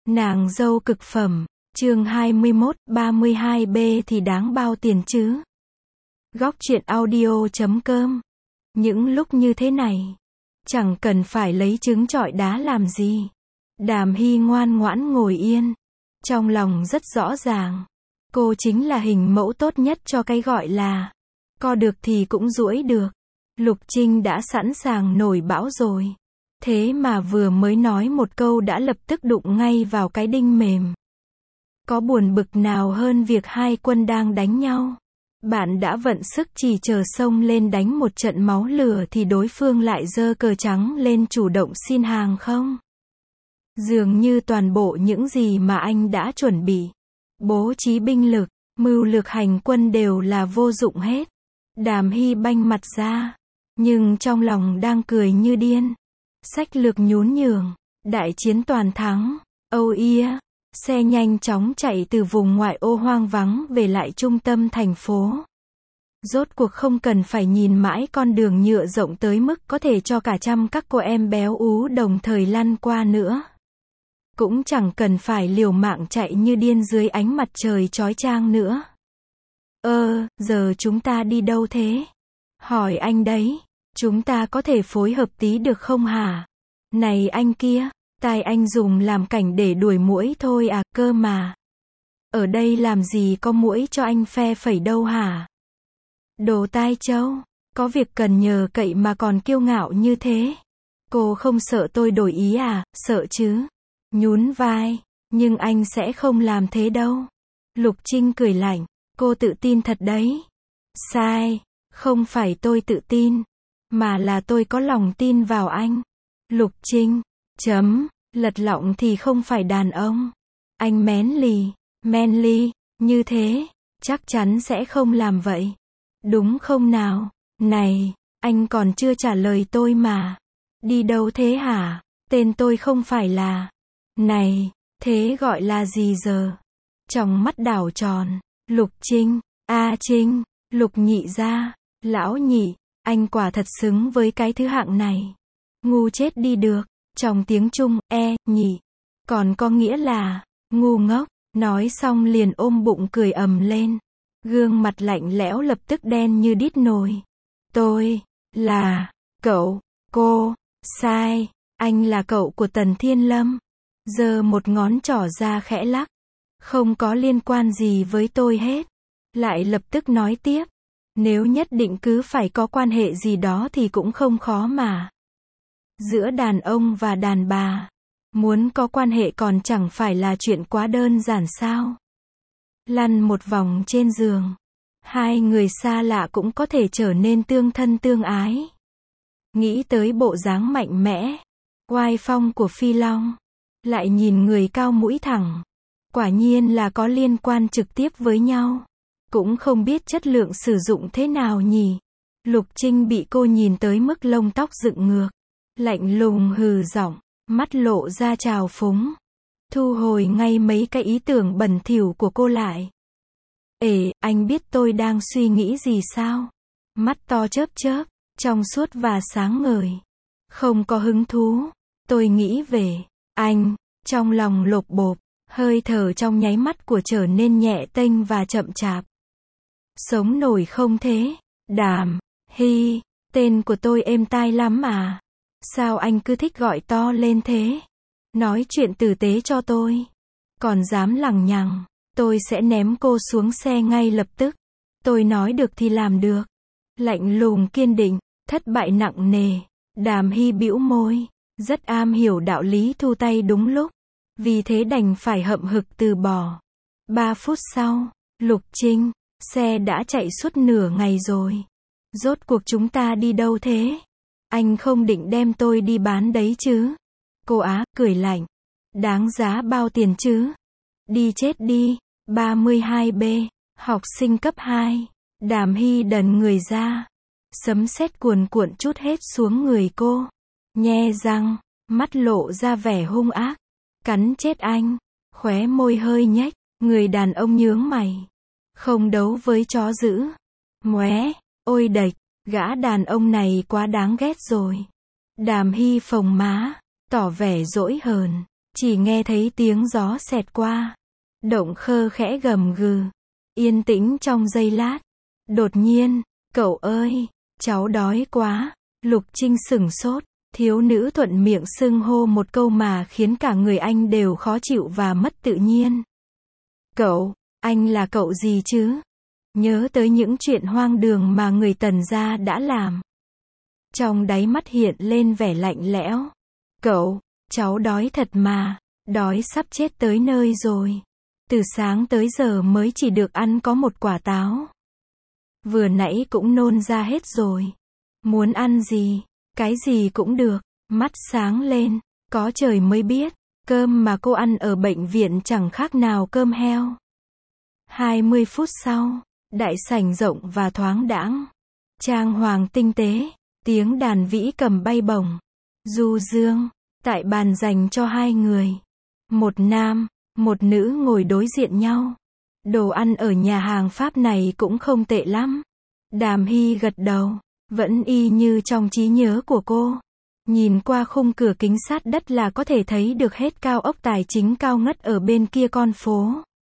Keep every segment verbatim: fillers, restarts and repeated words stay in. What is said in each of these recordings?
Nàng dâu cực phẩm, chương hai mươi mốt, ba mươi hai B thì đáng bao tiền chứ? Góc truyện audio chấm com. Những lúc như thế này, chẳng cần phải lấy trứng trọi đá làm gì. Đàm Hy ngoan ngoãn ngồi yên, trong lòng rất rõ ràng, cô chính là hình mẫu tốt nhất cho cái gọi là co được thì cũng duỗi được. Lục Trinh đã sẵn sàng nổi bão rồi. Thế mà vừa mới nói một câu đã lập tức đụng ngay vào cái đinh mềm. Có buồn bực nào hơn việc hai quân đang đánh nhau? Bạn đã vận sức chỉ chờ xông lên đánh một trận máu lửa thì đối phương lại giơ cờ trắng lên chủ động xin hàng không? Dường như toàn bộ những gì mà anh đã chuẩn bị, bố trí binh lực, mưu lược hành quân đều là vô dụng hết. Đàm Hy banh mặt ra, nhưng trong lòng đang cười như điên. Sách lược nhún nhường, đại chiến toàn thắng, âu ia, xe nhanh chóng chạy từ vùng ngoại ô hoang vắng về lại trung tâm thành phố. Rốt cuộc không cần phải nhìn mãi con đường nhựa rộng tới mức có thể cho cả trăm các cô em béo ú đồng thời lăn qua nữa. Cũng chẳng cần phải liều mạng chạy như điên dưới ánh mặt trời chói chang nữa. Ơ, giờ chúng ta đi đâu thế? Hỏi anh đấy. Chúng ta có thể phối hợp tí được không hả? Này anh kia, tai anh dùng làm cảnh để đuổi muỗi thôi à, cơ mà. Ở đây làm gì có muỗi cho anh phe phẩy đâu hả? Đồ tai trâu, có việc cần nhờ cậy mà còn kiêu ngạo như thế. Cô không sợ tôi đổi ý à? Sợ chứ. Nhún vai, nhưng anh sẽ không làm thế đâu. Lục Trinh cười lạnh, cô tự tin thật đấy. Sai, không phải tôi tự tin, mà là tôi có lòng tin vào anh. Lục Trinh, chấm, lật lọng thì không phải đàn ông. Anh mén lì, men ly, như thế, chắc chắn sẽ không làm vậy. Đúng không nào? Này, anh còn chưa trả lời tôi mà. Đi đâu thế hả? Tên tôi không phải là... Này, thế gọi là gì giờ? Trong mắt đảo tròn, Lục Trinh, A Trinh, Lục nhị gia, lão nhị. Anh quả thật xứng với cái thứ hạng này. Ngu chết đi được. Trong tiếng Trung, e, nhị. Còn có nghĩa là, ngu ngốc. Nói xong liền ôm bụng cười ầm lên. Gương mặt lạnh lẽo lập tức đen như đít nồi. Tôi, là, cậu, cô, sai. Anh là cậu của Tần Thiên Lâm. Giơ một ngón trỏ ra khẽ lắc. Không có liên quan gì với tôi hết. Lại lập tức nói tiếp. Nếu nhất định cứ phải có quan hệ gì đó thì cũng không khó mà. Giữa đàn ông và đàn bà, muốn có quan hệ còn chẳng phải là chuyện quá đơn giản sao? Lăn một vòng trên giường, hai người xa lạ cũng có thể trở nên tương thân tương ái. Nghĩ tới bộ dáng mạnh mẽ, oai phong của Phi Long, lại nhìn người cao mũi thẳng, quả nhiên là có liên quan trực tiếp với nhau. Cũng không biết chất lượng sử dụng thế nào nhỉ. Lục Trinh bị cô nhìn tới mức lông tóc dựng ngược. Lạnh lùng hừ giọng, mắt lộ ra trào phúng. Thu hồi ngay mấy cái ý tưởng bẩn thỉu của cô lại. Ê, anh biết tôi đang suy nghĩ gì sao? Mắt to chớp chớp, trong suốt và sáng ngời. Không có hứng thú. Tôi nghĩ về anh. Trong lòng lột bột, hơi thở trong nháy mắt của trở nên nhẹ tênh và chậm chạp. Sống nổi không thế? Đàm Hy, tên của tôi êm tai lắm mà. Sao anh cứ thích gọi to lên thế? Nói chuyện tử tế cho tôi. Còn dám lằng nhằng, tôi sẽ ném cô xuống xe ngay lập tức. Tôi nói được thì làm được. Lạnh lùng kiên định, thất bại nặng nề. Đàm Hy bĩu môi, rất am hiểu đạo lý thu tay đúng lúc. Vì thế đành phải hậm hực từ bỏ. Ba phút sau, Lục Trinh, xe đã chạy suốt nửa ngày rồi. Rốt cuộc chúng ta đi đâu thế? Anh không định đem tôi đi bán đấy chứ? Cô Á, cười lạnh. Đáng giá bao tiền chứ? Đi chết đi. ba mươi hai B, học sinh cấp hai. Đàm Hy đần người ra. Sấm sét cuồn cuộn trút hết xuống người cô. Nhe răng, mắt lộ ra vẻ hung ác. Cắn chết anh. Khóe môi hơi nhếch. Người đàn ông nhướng mày. Không đấu với chó dữ. Móe, ôi đệch, gã đàn ông này quá đáng ghét rồi. Đàm Hy phồng má, tỏ vẻ dỗi hờn. Chỉ nghe thấy tiếng gió xẹt qua. Động Khơ khẽ gầm gừ. Yên tĩnh trong giây lát. Đột nhiên, cậu ơi, cháu đói quá. Lục Trinh sửng sốt. Thiếu nữ thuận miệng xưng hô một câu mà khiến cả người anh đều khó chịu và mất tự nhiên. Cậu, anh là cậu gì chứ? Nhớ tới những chuyện hoang đường mà người Tần gia đã làm. Trong đáy mắt hiện lên vẻ lạnh lẽo. Cậu, cháu đói thật mà, đói sắp chết tới nơi rồi. Từ sáng tới giờ mới chỉ được ăn có một quả táo. Vừa nãy cũng nôn ra hết rồi. Muốn ăn gì? Cái gì cũng được. Mắt sáng lên, có trời mới biết, cơm mà cô ăn ở bệnh viện chẳng khác nào cơm heo. hai mươi phút sau, đại sảnh rộng và thoáng đãng. Trang hoàng tinh tế, tiếng đàn vĩ cầm bay bổng. Du dương, tại bàn dành cho hai người. Một nam, một nữ ngồi đối diện nhau. Đồ ăn ở nhà hàng Pháp này cũng không tệ lắm. Đàm Hy gật đầu, vẫn y như trong trí nhớ của cô. Nhìn qua khung cửa kính sát đất là có thể thấy được hết cao ốc tài chính cao ngất ở bên kia con phố.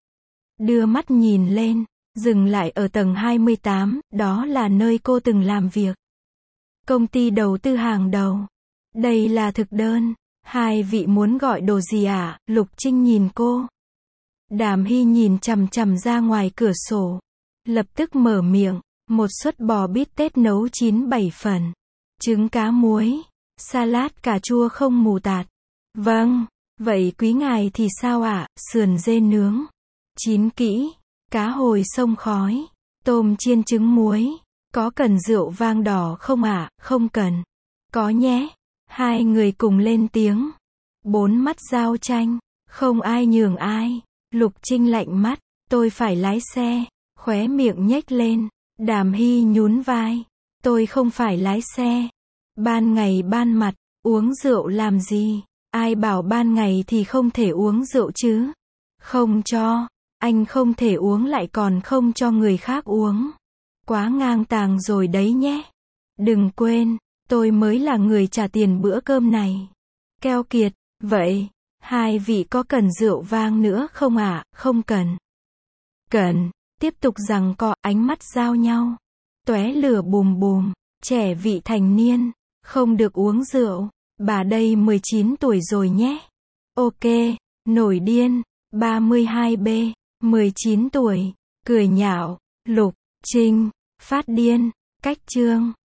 Đưa mắt nhìn lên, dừng lại ở tầng hai mươi tám, đó là nơi cô từng làm việc. Công ty đầu tư hàng đầu. Đây là thực đơn. Hai vị muốn gọi đồ gì ạ? À? Lục Trinh nhìn cô. Đàm Hy nhìn chằm chằm ra ngoài cửa sổ. Lập tức mở miệng. Một suất bò bít tết nấu chín bảy phần. Trứng cá muối. Salad cà chua không mù tạt. Vâng. Vậy quý ngài thì sao ạ? À? Sườn dê nướng. Chín kỹ. Cá hồi sông khói. Tôm chiên trứng muối. Có cần rượu vang đỏ không ạ? À? Không cần. Có nhé. Hai người cùng lên tiếng. Bốn mắt giao tranh. Không ai nhường ai. Lục Trinh lạnh mắt. Tôi phải lái xe. Khóe miệng nhếch lên. Đàm Hy nhún vai. Tôi không phải lái xe. Ban ngày ban mặt, uống rượu làm gì? Ai bảo ban ngày thì không thể uống rượu chứ? Không cho. Anh không thể uống lại còn không cho người khác uống. Quá ngang tàng rồi đấy nhé. Đừng quên, tôi mới là người trả tiền bữa cơm này. Keo kiệt. Vậy, hai vị có cần rượu vang nữa không ạ? À? Không cần. Cần. Tiếp tục giằng co, ánh mắt giao nhau. Tóe lửa bùm bùm. Trẻ vị thành niên. Không được uống rượu. Bà đây mười chín tuổi rồi nhé. Ok. Nổi điên. ba mươi hai B. mười chín tuổi. Cười nhạo. Lục Trinh. Phát điên. Cách chương.